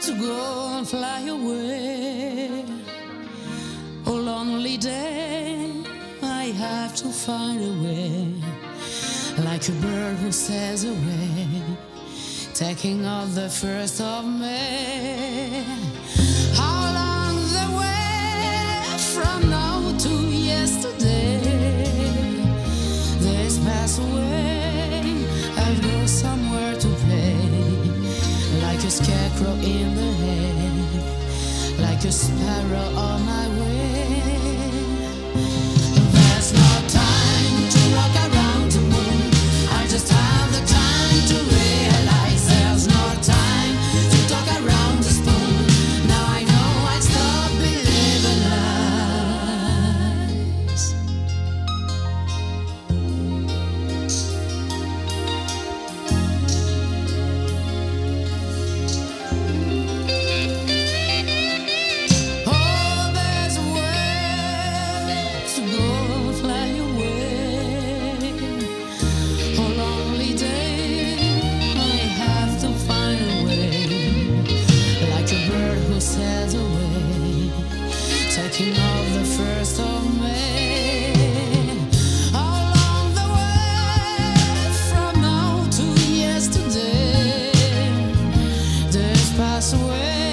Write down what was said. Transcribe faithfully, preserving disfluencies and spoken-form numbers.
to go and fly away. Oh, lonely day, I have to find a way, like a bird who sails away, taking off the first of May. How long the way from now to yesterday? Days pass away, I'll go somewhere to play, like a scarecrow in the hay, like a sparrow on my way. There's no time to rock around the moon, I just have the time to realize there's no time to talk around the spoon. Now I know I stop believing lies. Oh, there's a way to go fly away. Oh, lonely day, I have to find a way, like a bird who sails away, taking off the first of May. Along the way from now to yesterday, days pass away.